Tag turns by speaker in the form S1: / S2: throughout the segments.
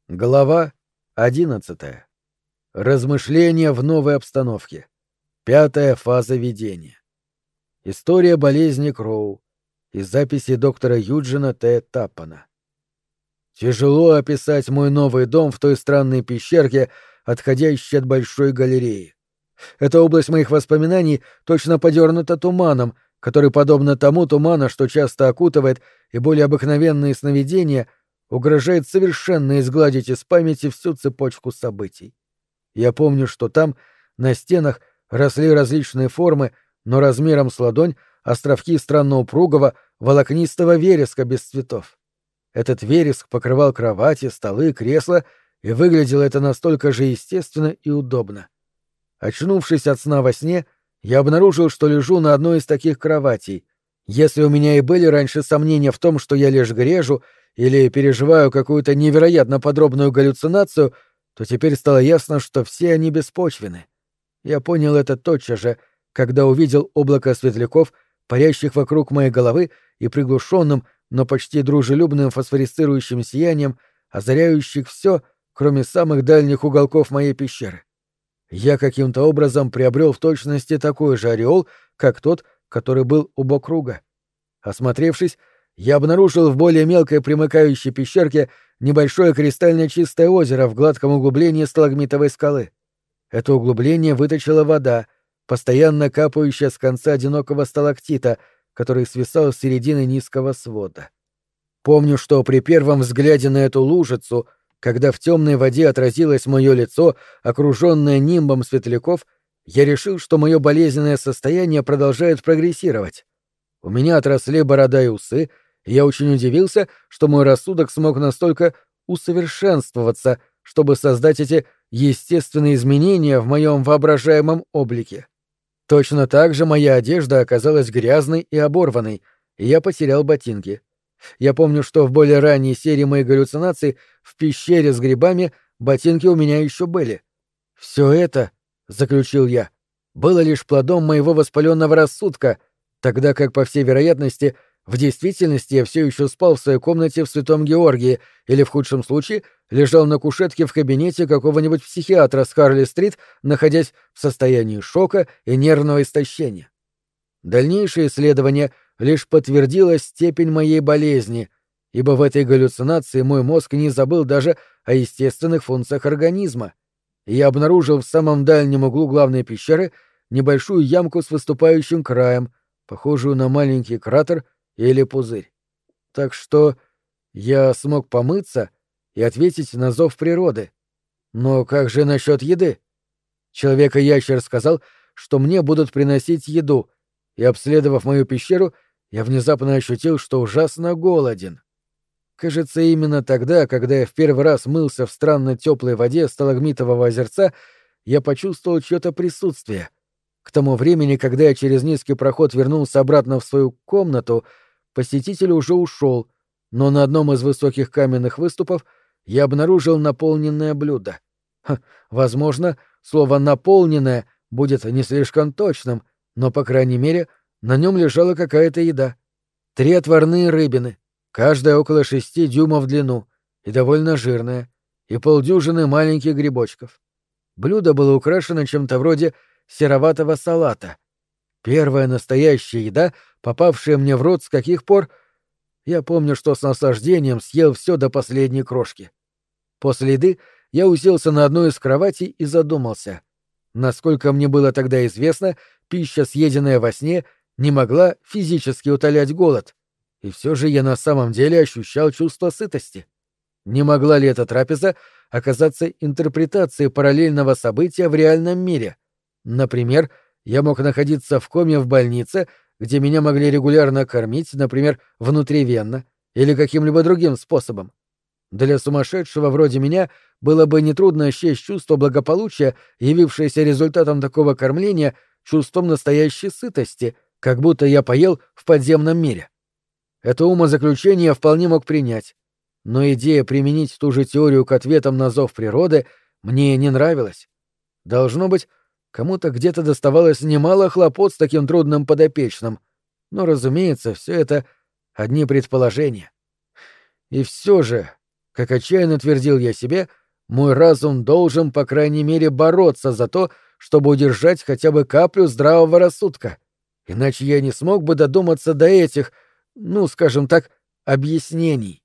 S1: Глава 11. Размышления в новой обстановке. Пятая фаза видения. История болезни Кроу. Из записи доктора Юджина Т. Таппана. Тяжело описать мой новый дом в той странной пещерке, отходящей от большой галереи. Эта область моих воспоминаний точно подернута туманом, который, подобно тому туману, что часто окутывает и более обыкновенные сновидения, угрожает совершенно изгладить из памяти всю цепочку событий. Я помню, что там, на стенах, росли различные формы, но размером с ладонь, островки странно упругого, волокнистого вереска без цветов. Этот вереск покрывал кровати, столы, кресла, и выглядело это настолько же естественно и удобно. Очнувшись от сна во сне, я обнаружил, что лежу на одной из таких кроватей. Если у меня и были раньше сомнения в том, что я лишь грежу или переживаю какую-то невероятно подробную галлюцинацию, то теперь стало ясно, что все они беспочвены. Я понял это тотчас же, когда увидел облако светляков, парящих вокруг моей головы и приглушенным, но почти дружелюбным фосфорисцирующим сиянием, озаряющих все, кроме самых дальних уголков моей пещеры. Я каким-то образом приобрел в точности такой же ореол, как тот, который был у Бокруга. Осмотревшись, я обнаружил в более мелкой примыкающей пещерке небольшое кристально чистое озеро в гладком углублении сталагмитовой скалы. Это углубление выточила вода, постоянно капающая с конца одинокого сталактита, который свисал с середины низкого свода. Помню, что при первом взгляде на эту лужицу, когда в темной воде отразилось мое лицо, окруженное нимбом светляков, я решил, что мое болезненное состояние продолжает прогрессировать. У меня отросли борода и усы, и я очень удивился, что мой рассудок смог настолько усовершенствоваться, чтобы создать эти естественные изменения в моем воображаемом облике. Точно так же моя одежда оказалась грязной и оборванной, и я потерял ботинки. Я помню, что в более ранней серии моих галлюцинаций в пещере с грибами ботинки у меня еще были. Все это, — заключил я, — было лишь плодом моего воспаленного рассудка, тогда как, по всей вероятности, в действительности я все еще спал в своей комнате в Святом Георгии или, в худшем случае, лежал на кушетке в кабинете какого-нибудь психиатра с Харли-стрит, находясь в состоянии шока и нервного истощения. Дальнейшее исследование лишь подтвердило степень моей болезни, ибо в этой галлюцинации мой мозг не забыл даже о естественных функциях организма, и я обнаружил в самом дальнем углу главной пещеры небольшую ямку с выступающим краем, похожую на маленький кратер или пузырь. Так что я смог помыться и ответить на зов природы. Но как же насчет еды? Человек-ящер сказал, что мне будут приносить еду, и, обследовав мою пещеру, я внезапно ощутил, что ужасно голоден. Кажется, именно тогда, когда я в первый раз мылся в странно теплой воде сталагмитового озерца, я почувствовал чье-то присутствие. К тому времени, когда я через низкий проход вернулся обратно в свою комнату, посетитель уже ушел, но на одном из высоких каменных выступов я обнаружил наполненное блюдо. Возможно, слово «наполненное» будет не слишком точным, но, по крайней мере, на нем лежала какая-то еда. 3 отварные рыбины, каждая около 6 дюймов в длину и довольно жирная, и полдюжины маленьких грибочков. Блюдо было украшено чем-то вроде сероватого салата. Первая настоящая еда, попавшая мне в рот с каких пор... Я помню, что с наслаждением съел все до последней крошки. После еды я уселся на одну из кроватей и задумался. Насколько мне было тогда известно, пища, съеденная во сне, не могла физически утолять голод. И все же я на самом деле ощущал чувство сытости. Не могла ли эта трапеза оказаться интерпретацией параллельного события в реальном мире? Например, я мог находиться в коме в больнице, где меня могли регулярно кормить, например, внутривенно или каким-либо другим способом. Для сумасшедшего вроде меня было бы нетрудно счесть чувство благополучия, явившееся результатом такого кормления, чувством настоящей сытости, как будто я поел в подземном мире. Это умозаключение я вполне мог принять, но идея применить ту же теорию к ответам на зов природы мне не нравилась. Должно быть, кому-то где-то доставалось немало хлопот с таким трудным подопечным, но, разумеется, все это одни предположения. И все же, как отчаянно твердил я себе, мой разум должен, по крайней мере, бороться за то, чтобы удержать хотя бы каплю здравого рассудка. Иначе я не смог бы додуматься до этих, ну, скажем так, объяснений.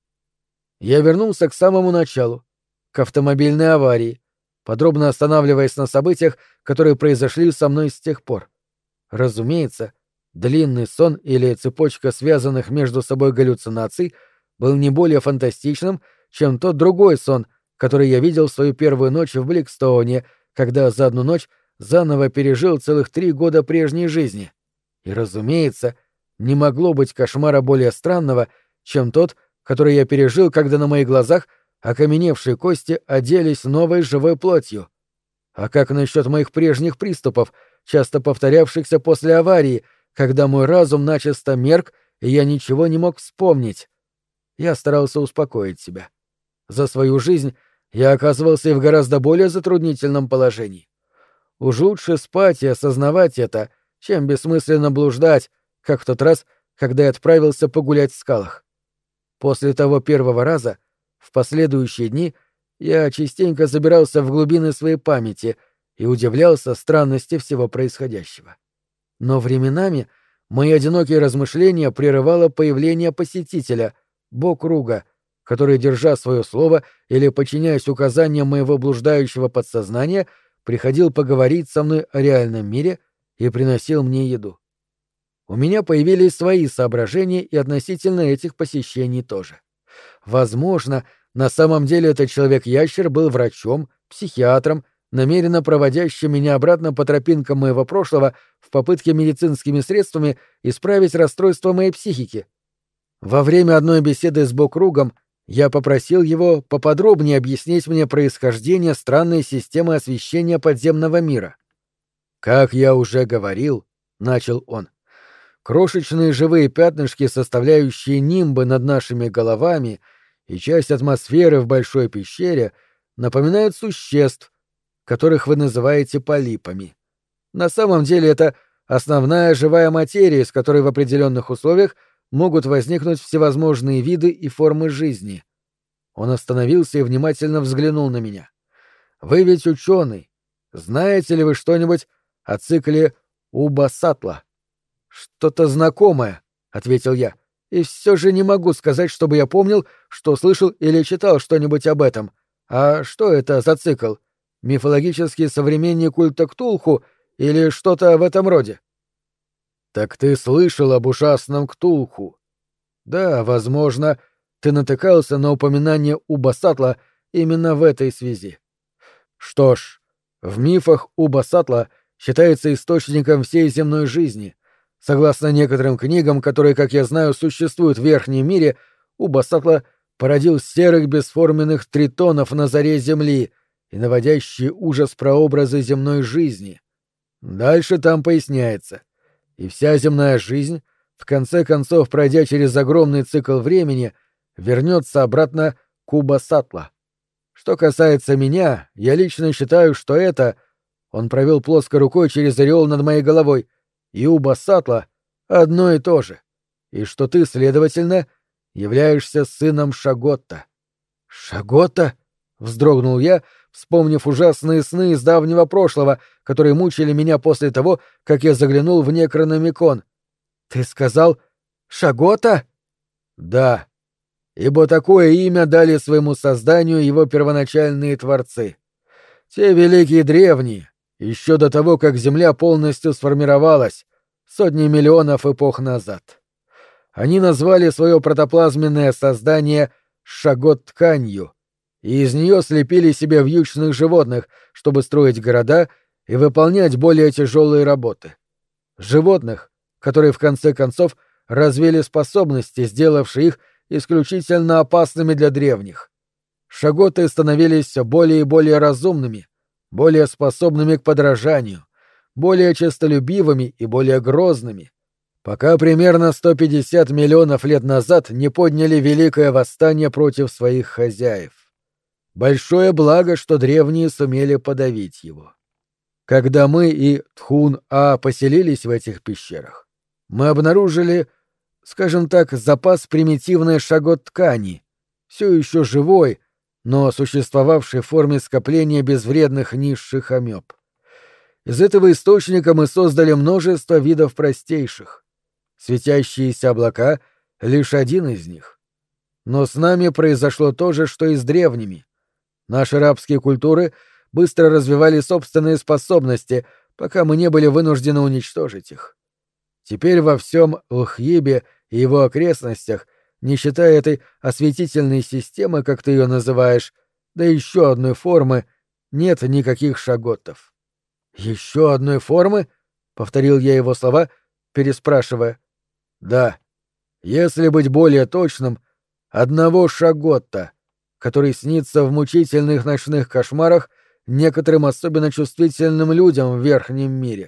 S1: Я вернулся к самому началу, к автомобильной аварии, подробно останавливаясь на событиях, которые произошли со мной с тех пор. Разумеется, длинный сон или цепочка связанных между собой галлюцинаций был не более фантастичным, чем тот другой сон, который я видел в свою первую ночь в Бликстоуне, когда за одну ночь заново пережил целых 3 года прежней жизни. И, разумеется, не могло быть кошмара более странного, чем тот, который я пережил, когда на моих глазах окаменевшие кости оделись новой живой плотью. А как насчет моих прежних приступов, часто повторявшихся после аварии, когда мой разум начисто мерк, и я ничего не мог вспомнить? Я старался успокоить себя. За свою жизнь я оказывался и в гораздо более затруднительном положении. Уж лучше спать и осознавать это, чем бессмысленно блуждать, как в тот раз, когда я отправился погулять в скалах. После того первого раза, в последующие дни, я частенько забирался в глубины своей памяти и удивлялся странности всего происходящего. Но временами мои одинокие размышления прерывало появление посетителя, Бокруга, который, держа свое слово или подчиняясь указаниям моего блуждающего подсознания, приходил поговорить со мной о реальном мире и приносил мне еду. У меня появились свои соображения и относительно этих посещений тоже. Возможно, на самом деле этот человек-ящер был врачом, психиатром, намеренно проводящим меня обратно по тропинкам моего прошлого в попытке медицинскими средствами исправить расстройство моей психики. Во время одной беседы с Бокругом я попросил его поподробнее объяснить мне происхождение странной системы освещения подземного мира. «Как я уже говорил», — начал он, — «крошечные живые пятнышки, составляющие нимбы над нашими головами, и часть атмосферы в большой пещере напоминают существ, которых вы называете полипами. На самом деле это основная живая материя, из которой в определенных условиях могут возникнуть всевозможные виды и формы жизни». Он остановился и внимательно взглянул на меня. «Вы ведь ученый. Знаете ли вы что-нибудь о цикле Уба-Саттла?» «Что-то знакомое», — ответил я, — «и все же не могу сказать, чтобы я помнил, что слышал или читал что-нибудь об этом. А что это за цикл? Мифологический современник культа Ктулху или что-то в этом роде?» «Так ты слышал об ужасном Ктулху?» «Да, возможно, ты натыкался на упоминание Уба-Саттла именно в этой связи. Что ж, в мифах Уба-Саттла считается источником всей земной жизни. Согласно некоторым книгам, которые, как я знаю, существуют в Верхнем мире, Уба-Саттла породил серых бесформенных тритонов на заре Земли и наводящие ужас прообразы земной жизни. Дальше там поясняется. И вся земная жизнь, в конце концов, пройдя через огромный цикл времени, вернется обратно к Уба-Саттла. Что касается меня, я лично считаю, что это... Он провел плоской рукой через ореол над моей головой. И Уба-Саттла одно и то же. И что ты, следовательно, являешься сыном Шаготта. «Шаготта?» — вздрогнул я, вспомнив ужасные сны из давнего прошлого, которые мучили меня после того, как я заглянул в Некрономикон. «Ты сказал Шаготта?» «Да, ибо такое имя дали своему созданию его первоначальные творцы. Те великие древние, еще до того, как Земля полностью сформировалась, сотни миллионов эпох назад. Они назвали свое протоплазменное создание Шагот-тканью, и из нее слепили себе вьючных животных, чтобы строить города и выполнять более тяжелые работы. Животных, которые в конце концов развили способности, сделавшие их исключительно опасными для древних. Шаготы становились все более и более разумными, более способными к подражанию, более честолюбивыми и более грозными, пока примерно 150 миллионов лет назад не подняли великое восстание против своих хозяев. Большое благо, что древние сумели подавить его. Когда мы и Тхун-А поселились в этих пещерах, мы обнаружили, скажем так, запас примитивной шагот-ткани, все еще живой, но существовавший в форме скопления безвредных низших амеб. Из этого источника мы создали множество видов простейших. Светящиеся облака — лишь один из них. Но с нами произошло то же, что и с древними. Наши рабские культуры быстро развивали собственные способности, пока мы не были вынуждены уничтожить их. Теперь во всем Лхьибе и его окрестностях, не считая этой осветительной системы, как ты ее называешь, да еще одной формы, нет никаких шаготтов. «Еще одной формы?» — повторил я его слова, переспрашивая. «Да. Если быть более точным, одного шаготта, который снится в мучительных ночных кошмарах некоторым особенно чувствительным людям в верхнем мире.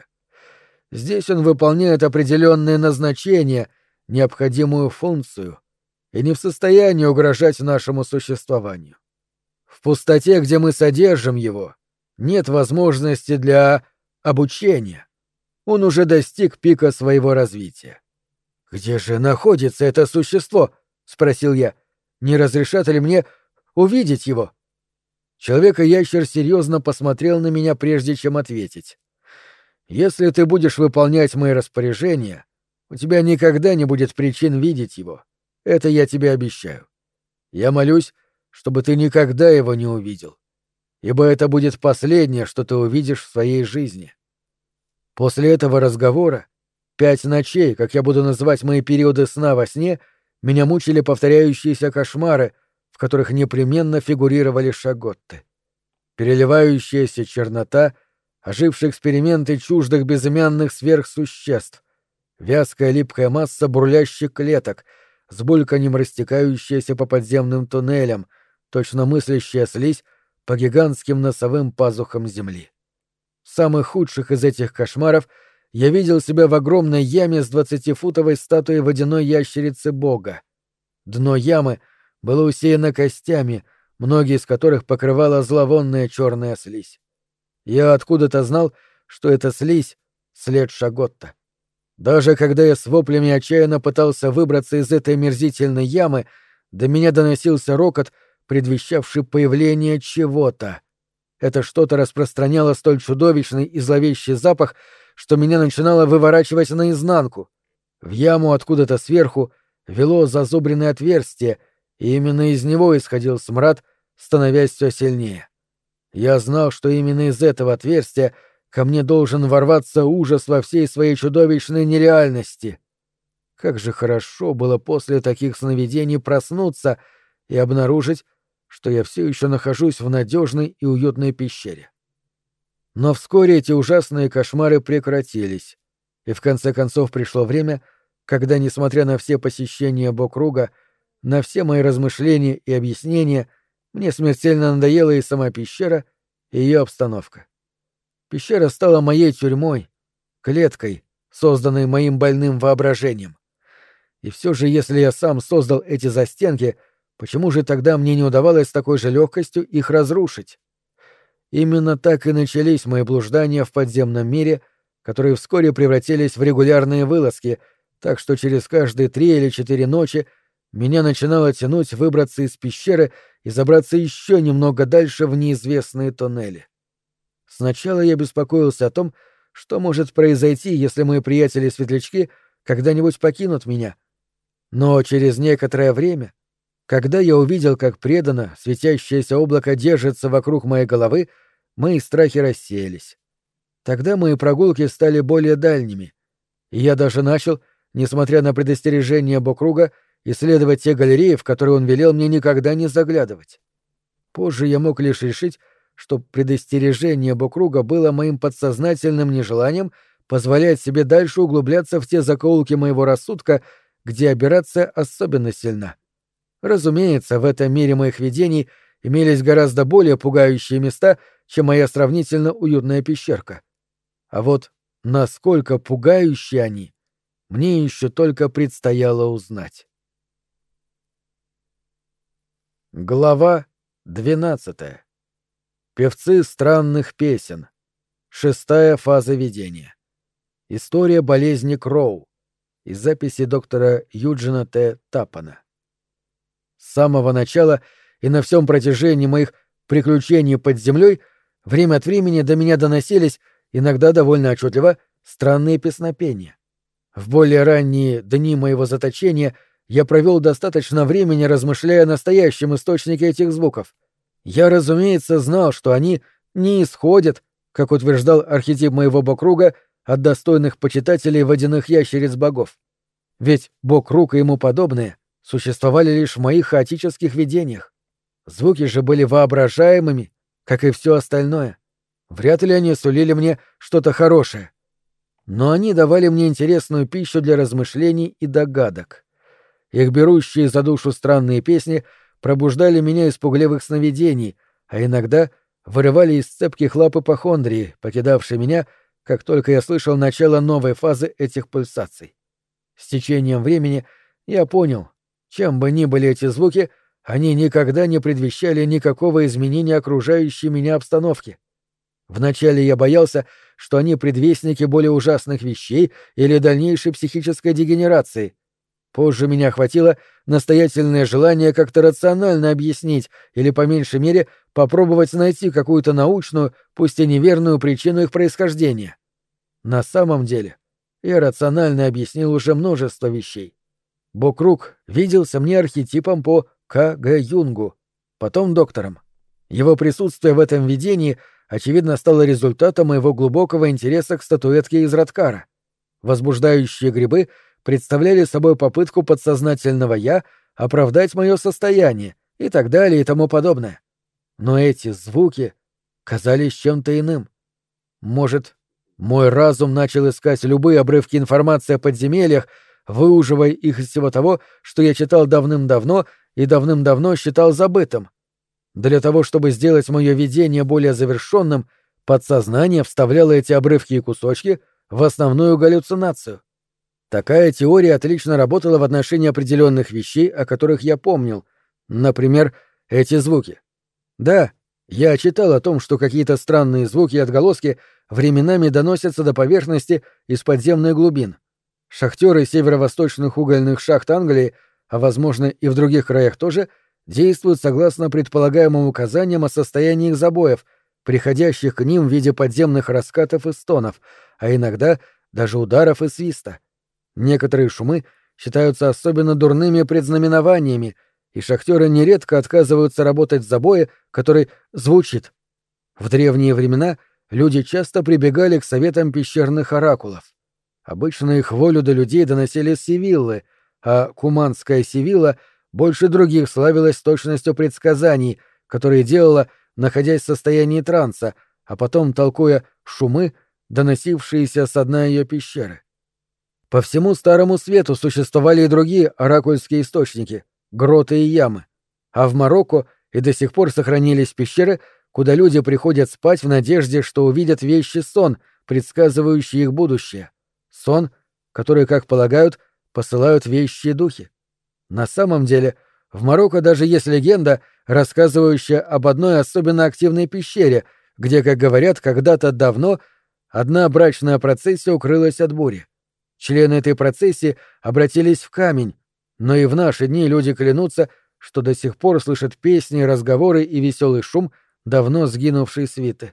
S1: Здесь он выполняет определенное назначение, необходимую функцию, и не в состоянии угрожать нашему существованию. В пустоте, где мы содержим его, нет возможности для обучения. Он уже достиг пика своего развития. «Где же находится это существо?» — спросил я. «Не разрешат ли мне увидеть его?» Человек-ящер серьезно посмотрел на меня, прежде чем ответить. «Если ты будешь выполнять мои распоряжения, у тебя никогда не будет причин видеть его. Это я тебе обещаю. Я молюсь, чтобы ты никогда его не увидел, ибо это будет последнее, что ты увидишь в своей жизни». После этого разговора 5 ночей, как я буду называть мои периоды сна во сне, меня мучили повторяющиеся кошмары, в которых непременно фигурировали шаготты. Переливающаяся чернота, ожившие эксперименты чуждых безымянных сверхсуществ, вязкая липкая масса бурлящих клеток, с бульканьем растекающаяся по подземным туннелям, точно мыслящая слизь по гигантским носовым пазухам земли. В самых худших из этих кошмаров я видел себя в огромной яме с 20-футовой статуей водяной ящерицы бога. Дно ямы было усеяно костями, многие из которых покрывала зловонная черная слизь. Я откуда-то знал, что это слизь — след шаготта. Даже когда я с воплями отчаянно пытался выбраться из этой омерзительной ямы, до меня доносился рокот, предвещавший появление чего-то. Это что-то распространяло столь чудовищный и зловещий запах, что меня начинало выворачивать наизнанку. В яму откуда-то сверху вело зазубренное отверстие, и именно из него исходил смрад, становясь все сильнее. Я знал, что именно из этого отверстия ко мне должен ворваться ужас во всей своей чудовищной нереальности. Как же хорошо было после таких сновидений проснуться и обнаружить, что я все еще нахожусь в надежной и уютной пещере. Но вскоре эти ужасные кошмары прекратились, и в конце концов пришло время, когда, несмотря на все посещения Бокруга, на все мои размышления и объяснения, мне смертельно надоела и сама пещера, и ее обстановка. Пещера стала моей тюрьмой, клеткой, созданной моим больным воображением. И все же, если я сам создал эти застенки, почему же тогда мне не удавалось с такой же легкостью их разрушить? Именно так и начались мои блуждания в подземном мире, которые вскоре превратились в регулярные вылазки, так что через каждые 3 или 4 ночи меня начинало тянуть выбраться из пещеры и забраться еще немного дальше в неизвестные тоннели. Сначала я беспокоился о том, что может произойти, если мои приятели-светлячки когда-нибудь покинут меня. Но через некоторое время, когда я увидел, как преданно светящееся облако держится вокруг моей головы, мои страхи рассеялись. Тогда мои прогулки стали более дальними, и я даже начал, несмотря на предостережение Бокруга, исследовать те галереи, в которые он велел мне никогда не заглядывать. Позже я мог лишь решить, что предостережение Бокруга было моим подсознательным нежеланием позволять себе дальше углубляться в те закоулки моего рассудка, где аберрация особенно сильна. Разумеется, в этом мире моих видений имелись гораздо более пугающие места, чем моя сравнительно уютная пещерка. А вот насколько пугающие они, мне еще только предстояло узнать. Глава 12. Певцы странных песен. 6-я фаза видения. История болезни Кроу. Из записи доктора Юджина Т. Таппана. С самого начала и на всем протяжении моих приключений под землей время от времени до меня доносились, иногда довольно отчетливо, странные песнопения. В более ранние дни моего заточения я провел достаточно времени, размышляя о настоящем источнике этих звуков. Я, разумеется, знал, что они не исходят, как утверждал архетип моего бокруга, от достойных почитателей водяных ящериц богов. Ведь бокруг и ему подобные существовали лишь в моих хаотических видениях. Звуки же были воображаемыми, как и все остальное. Вряд ли они сулили мне что-то хорошее. Но они давали мне интересную пищу для размышлений и догадок. Их берущие за душу странные песни пробуждали меня из пугливых сновидений, а иногда вырывали из цепких лап ипохондрии, покидавшей меня, как только я слышал начало новой фазы этих пульсаций. С течением времени я понял, чем бы ни были эти звуки, они никогда не предвещали никакого изменения окружающей меня обстановки. Вначале я боялся, что они предвестники более ужасных вещей или дальнейшей психической дегенерации. Позже меня охватило настоятельное желание как-то рационально объяснить или, по меньшей мере, попробовать найти какую-то научную, пусть и неверную причину их происхождения. На самом деле, я рационально объяснил уже множество вещей. Бокруг виделся мне архетипом по К.Г. Юнгу, потом доктором. Его присутствие в этом видении, очевидно, стало результатом моего глубокого интереса к статуэтке из Радкара. Возбуждающие грибы представляли собой попытку подсознательного «я» оправдать мое состояние и так далее и тому подобное. Но эти звуки казались чем-то иным. Может, мой разум начал искать любые обрывки информации о подземельях, выуживая их из всего того, что я читал давным-давно и давным-давно считал забытым. Для того, чтобы сделать мое видение более завершенным, подсознание вставляло эти обрывки и кусочки в основную галлюцинацию. Такая теория отлично работала в отношении определенных вещей, о которых я помнил. Например, эти звуки. Да, я читал о том, что какие-то странные звуки и отголоски временами доносятся до поверхности из подземных глубин. Шахтеры северо-восточных угольных шахт Англии, а возможно и в других краях тоже, действуют согласно предполагаемым указаниям о состоянии их забоев, приходящих к ним в виде подземных раскатов и стонов, а иногда даже ударов и свиста. Некоторые шумы считаются особенно дурными предзнаменованиями, и шахтеры нередко отказываются работать в забое, который звучит. В древние времена люди часто прибегали к советам пещерных оракулов. Обычно их волю до людей доносили сивиллы, а куманская сивилла больше других славилась точностью предсказаний, которые делала, находясь в состоянии транса, а потом толкуя шумы, доносившиеся со дна ее пещеры. По всему Старому Свету существовали и другие оракульские источники — гроты и ямы, а в Марокко и до сих пор сохранились пещеры, куда люди приходят спать в надежде, что увидят вещий сон, предсказывающий их будущее. Сон, который, как полагают, посылают вещие духи. На самом деле, в Марокко даже есть легенда, рассказывающая об одной особенно активной пещере, где, как говорят, когда-то давно одна брачная процессия укрылась от бури. Члены этой процессии обратились в камень, но и в наши дни люди клянутся, что до сих пор слышат песни, разговоры и веселый шум давно сгинувшей свиты.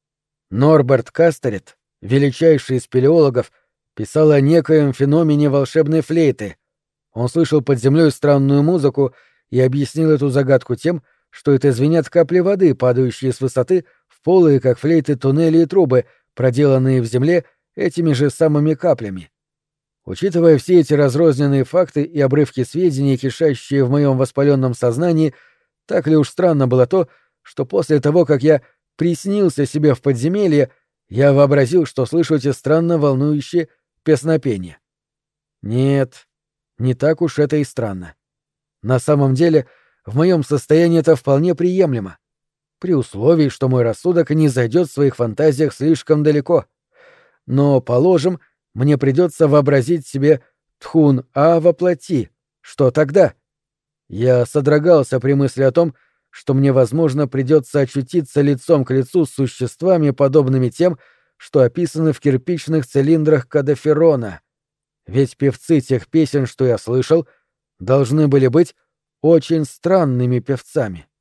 S1: Норберт Кастерет, величайший из спелеологов, писал о некоем феномене волшебной флейты. Он слышал под землей странную музыку и объяснил эту загадку тем, что это звенят капли воды, падающие с высоты в полые, как флейты, туннели и трубы, проделанные в земле этими же самыми каплями. Учитывая все эти разрозненные факты и обрывки сведений, кишащие в моем воспаленном сознании, так ли уж странно было то, что после того, как я приснился себе в подземелье, я вообразил, что слышу эти странно волнующие песнопения. Нет, не так уж это и странно. На самом деле, в моем состоянии это вполне приемлемо, при условии, что мой рассудок не зайдет в своих фантазиях слишком далеко. Но, положим, мне придется вообразить себе Тхун-А во плоти. Что тогда? Я содрогался при мысли о том, что мне, возможно, придется очутиться лицом к лицу с существами, подобными тем, что описаны в кирпичных цилиндрах Кадаферона. Ведь певцы тех песен, что я слышал, должны были быть очень странными певцами.